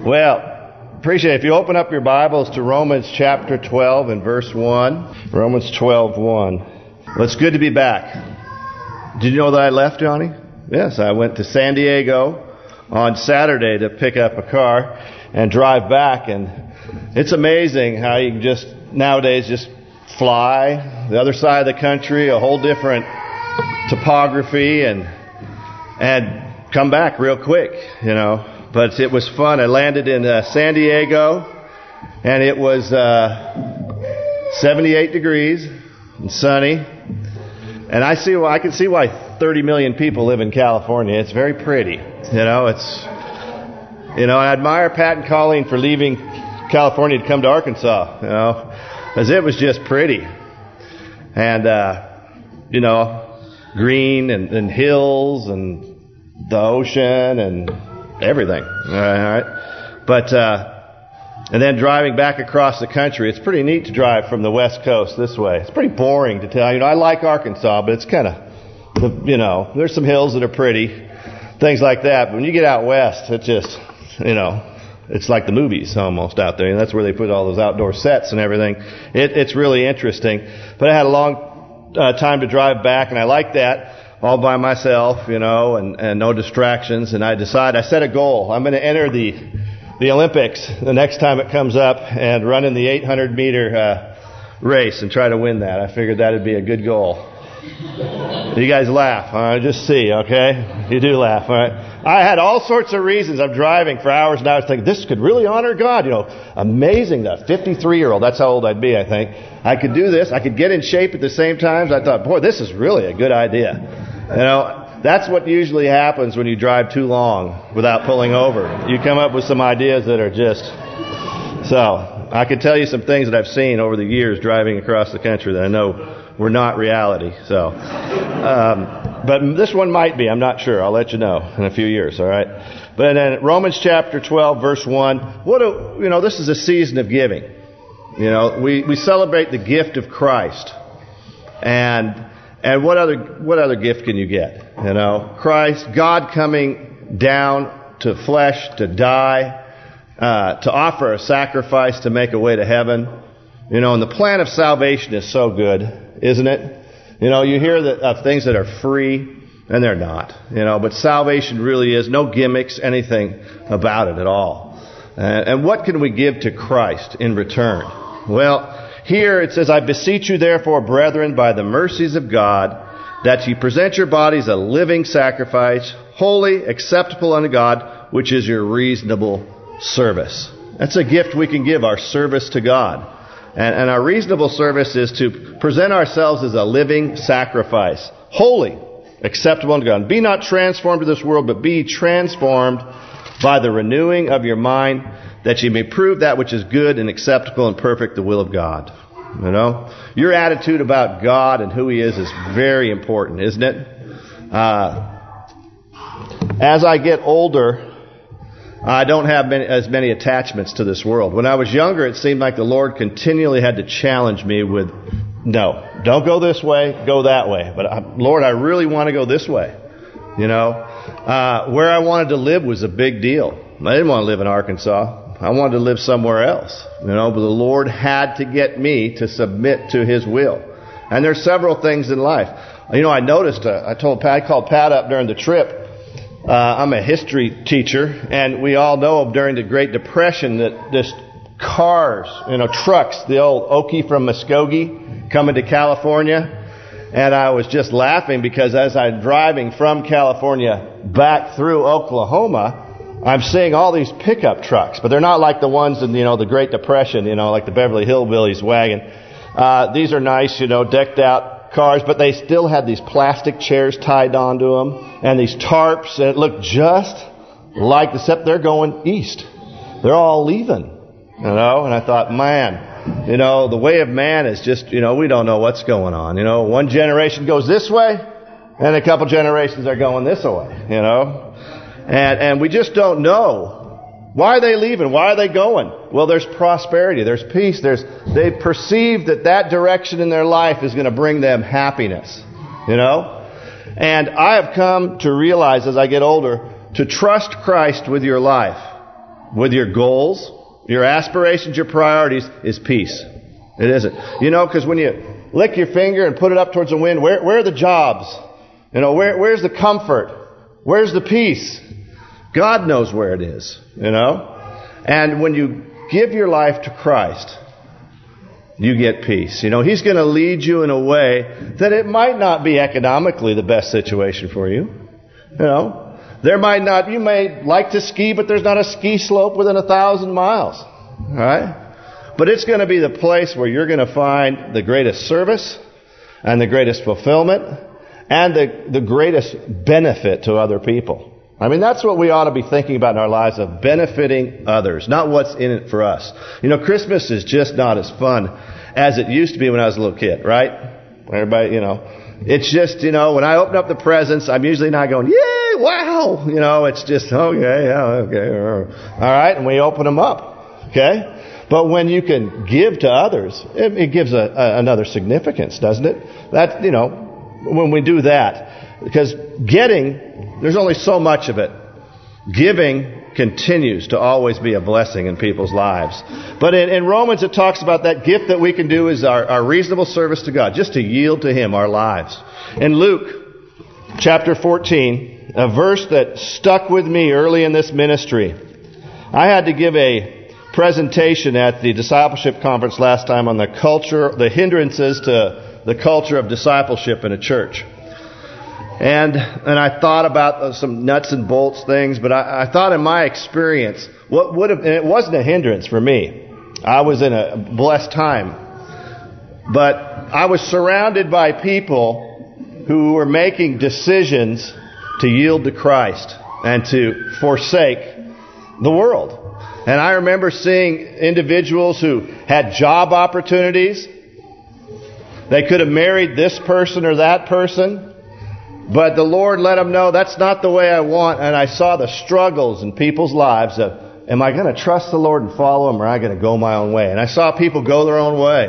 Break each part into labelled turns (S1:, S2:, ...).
S1: Well, appreciate it. If you open up your Bibles to Romans chapter 12 and verse 1. Romans 12:1. Well, it's good to be back. Did you know that I left, Johnny? Yes, I went to San Diego on Saturday to pick up a car and drive back. And it's amazing how you can just nowadays just fly the other side of the country, a whole different topography, and come back real quick, you know. But it was fun. I landed in San Diego, and it was 78 degrees and sunny. And I can see why 30 million people live in California. It's very pretty, you know. I admire Pat and Colleen for leaving California to come to Arkansas, you know, because it was just pretty, and green and hills and the ocean and everything. All right. But and then driving back across the country, it's pretty neat to drive from the West Coast this way. It's pretty boring to tell. I like Arkansas, but it's kind of, there's some hills that are pretty, things like that. But when you get out west, it just, it's like the movies almost out there. And that's where they put all those outdoor sets and everything. It's really interesting. But I had a long time to drive back, and I like that. All by myself, and no distractions. And I set a goal. I'm going to enter the Olympics the next time it comes up and run in the 800-meter race and try to win that. I figured that would be a good goal. You guys laugh. All right, just see, okay? You do laugh, all right? I had all sorts of reasons. I'm driving for hours, and I was thinking, this could really honor God. Amazing. That 53-year-old, that's how old I'd be, I think. I could do this. I could get in shape at the same time. So I thought, boy, this is really a good idea. That's what usually happens when you drive too long without pulling over. You come up with some ideas that are just... So, I could tell you some things that I've seen over the years driving across the country that I know were not reality. So, but this one might be. I'm not sure. I'll let you know in a few years, all right? But then Romans chapter 12, verse 1. This is a season of giving. We celebrate the gift of Christ. And what other gift can you get? Christ, God coming down to flesh to die, to offer a sacrifice to make a way to heaven. And the plan of salvation is so good, isn't it? You hear of things that are free, and they're not. But salvation really is no gimmicks, anything about it at all. And what can we give to Christ in return? Well, here it says, I beseech you therefore, brethren, by the mercies of God, that ye present your bodies a living sacrifice, holy, acceptable unto God, which is your reasonable service. That's a gift we can give, our service to God. And our reasonable service is to present ourselves as a living sacrifice, holy, acceptable unto God. Be not transformed to this world, but be transformed by the renewing of your mind, that you may prove that which is good and acceptable and perfect, the will of God. Your attitude about God and who He is very important, isn't it? As I get older, I don't have as many attachments to this world. When I was younger, it seemed like the Lord continually had to challenge me with, no, don't go this way, go that way. But Lord, I really want to go this way. Where I wanted to live was a big deal. I didn't want to live in Arkansas. I wanted to live somewhere else, but the Lord had to get me to submit to His will. And there's several things in life. I noticed, I called Pat up during the trip. I'm a history teacher, and we all know during the Great Depression that this cars, trucks, the old Okie from Muskogee coming to California. And I was just laughing because as I'm driving from California back through Oklahoma, I'm seeing all these pickup trucks, but they're not like the ones in, the Great Depression, like the Beverly Hillbillies wagon. These are nice, decked out cars, but they still had these plastic chairs tied onto them and these tarps, and it looked just like, except they're going east. They're all leaving, and I thought, man, the way of man is just, we don't know what's going on. One generation goes this way, and a couple generations are going this way, And we just don't know. Why are they leaving? Why are they going? Well, there's prosperity. There's peace. They perceive that direction in their life is going to bring them happiness. And I have come to realize as I get older to trust Christ with your life. with your goals, your aspirations, your priorities, is peace. It isn't. Because when you lick your finger and put it up towards the wind, where are the jobs? Where's the comfort? Where's the peace? God knows where it is, And when you give your life to Christ, you get peace. He's going to lead you in a way that it might not be economically the best situation for you. You may like to ski, but there's not a ski slope within 1,000 miles. All right? But it's going to be the place where you're going to find the greatest service and the greatest fulfillment and the greatest benefit to other people. That's what we ought to be thinking about in our lives, of benefiting others, not what's in it for us. Christmas is just not as fun as it used to be when I was a little kid, right? Everybody, it's just, when I open up the presents, I'm usually not going, yay, wow. It's just, okay, yeah, okay. All right, and we open them up, okay? But when you can give to others, it gives another significance, doesn't it? That, when we do that, because getting, there's only so much of it. Giving continues to always be a blessing in people's lives. But in Romans, it talks about that gift that we can do is our reasonable service to God, just to yield to Him our lives. In Luke chapter 14, a verse that stuck with me early in this ministry, I had to give a presentation at the discipleship conference last time on the hindrances to the culture of discipleship in a church. And I thought about some nuts and bolts things, but I thought in my experience, and it wasn't a hindrance for me. I was in a blessed time. But I was surrounded by people who were making decisions to yield to Christ and to forsake the world. And I remember seeing individuals who had job opportunities. They could have married this person or that person. But the Lord let them know that's not the way I want. And I saw the struggles in people's lives of, am I going to trust the Lord and follow Him, or am I going to go my own way? And I saw people go their own way.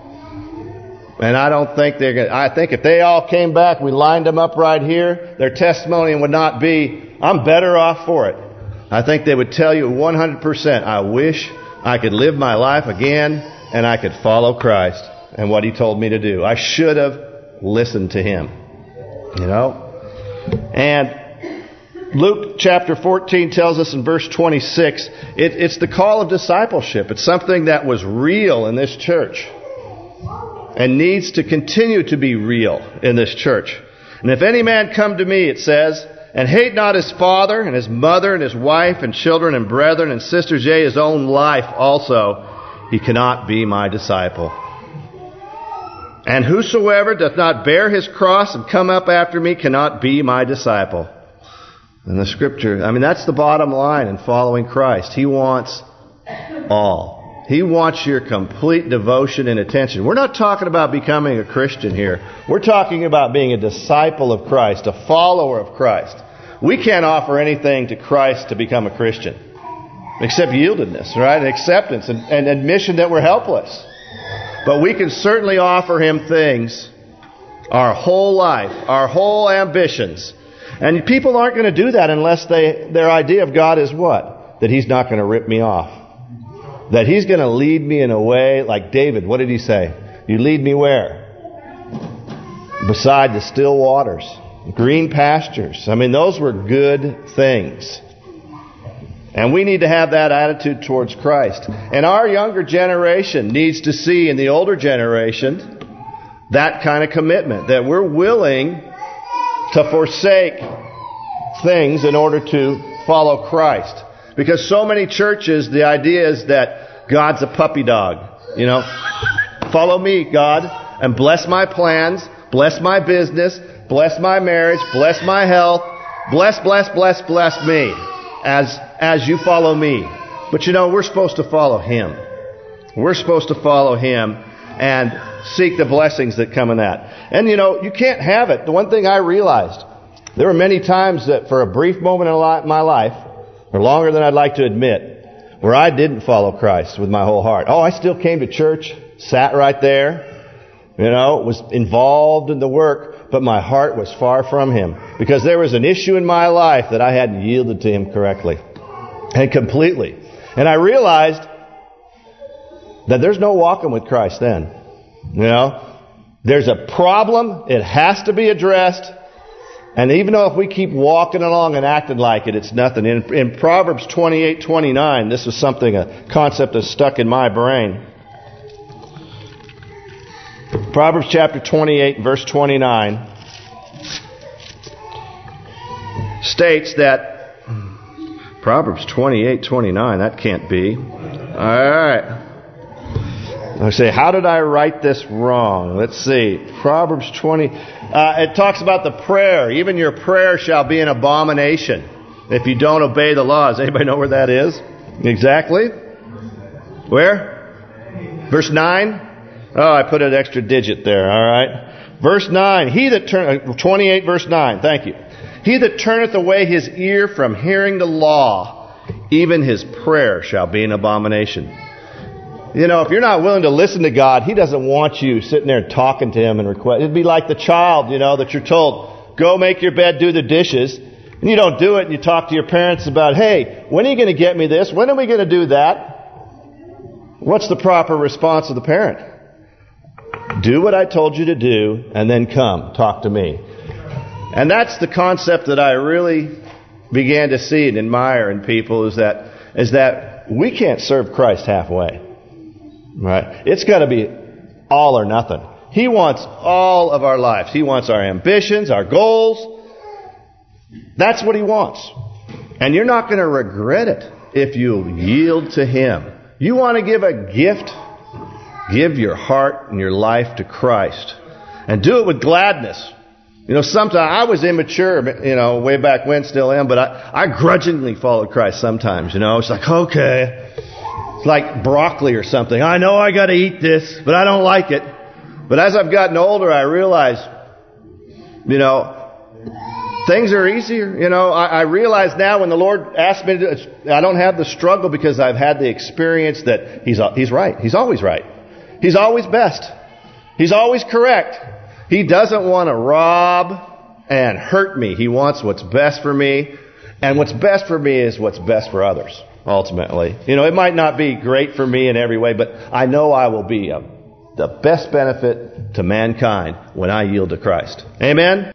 S1: And I don't think they're going to. I think if they all came back, we lined them up right here, their testimony would not be, I'm better off for it. I think they would tell you 100%, I wish I could live my life again and I could follow Christ and what He told me to do. I should have listened to Him. And Luke chapter 14 tells us in verse 26, it's the call of discipleship. It's something that was real in this church and needs to continue to be real in this church. And if any man come to me, it says, and hate not his father and his mother and his wife and children and brethren and sisters, yea, his own life also, he cannot be my disciple. And whosoever doth not bear his cross and come up after me cannot be my disciple. And the Scripture, that's the bottom line in following Christ. He wants all. He wants your complete devotion and attention. We're not talking about becoming a Christian here. We're talking about being a disciple of Christ, a follower of Christ. We can't offer anything to Christ to become a Christian, except yieldedness, right? And acceptance and admission that we're helpless. But we can certainly offer Him things, our whole life, our whole ambitions. And people aren't going to do that unless their idea of God is what? That He's not going to rip me off. That He's going to lead me in a way like David. What did he say? You lead me where? Beside the still waters, green pastures. Those were good things. And we need to have that attitude towards Christ. And our younger generation needs to see in the older generation that kind of commitment, that we're willing to forsake things in order to follow Christ. Because so many churches, the idea is that God's a puppy dog. Follow me, God, and bless my plans, bless my business, bless my marriage, bless my health, bless me. As you follow me. But we're supposed to follow Him. We're supposed to follow Him and seek the blessings that come in that. And you can't have it. The one thing I realized, there were many times that for a brief moment in my life, or longer than I'd like to admit, where I didn't follow Christ with my whole heart. Oh, I still came to church, sat right there, was involved in the work, but my heart was far from Him. Because there was an issue in my life that I hadn't yielded to Him correctly and completely. And I realized that there's no walking with Christ then. You know, there's a problem. It has to be addressed. And even though if we keep walking along and acting like it, it's nothing. In Proverbs 28:29, this was something, a concept that's stuck in my brain. Proverbs chapter 28, verse 29 states that, Proverbs 28:29, that can't be. Alright. I say, how did I write this wrong? Let's see. Proverbs 20. It talks about the prayer. Even your prayer shall be an abomination if you don't obey the laws. Anybody know where that is? Exactly. Where? Verse 9. Oh, I put an extra digit there. All right. Verse 9. 28 verse 9. Thank you. He that turneth away his ear from hearing the law, even his prayer shall be an abomination. You know, if you're not willing to listen to God, He doesn't want you sitting there and talking to Him and request. It'd be like the child, you know, that you're told, go make your bed, do the dishes. And you don't do it, and you talk to your parents about, hey, when are you going to get me this? When are we going to do that? What's the proper response of the parent? Do what I told you to do, and then come, talk to me. And that's the concept that I really began to see and admire in people, is that we can't serve Christ halfway. Right? It's got to be all or nothing. He wants all of our lives. He wants our ambitions, our goals. That's what He wants. And you're not going to regret it if you yield to Him. You want to give a gift? Give your heart and your life to Christ. And do it with gladness. You know, sometimes I was immature, you know, way back when, still am, but I grudgingly followed Christ sometimes, you know. It's like, okay. It's like broccoli or something. I know I got to eat this, but I don't like it. But as I've gotten older, I realize, you know, things are easier. You know, I realize now when the Lord asks me to, I don't have the struggle because I've had the experience that He's right. He's always right. He's always best. He's always correct. He doesn't want to rob and hurt me. He wants what's best for me. And what's best for me is what's best for others. Ultimately, you know, it might not be great for me in every way, but I know I will be the best benefit to mankind when I yield to Christ. Amen?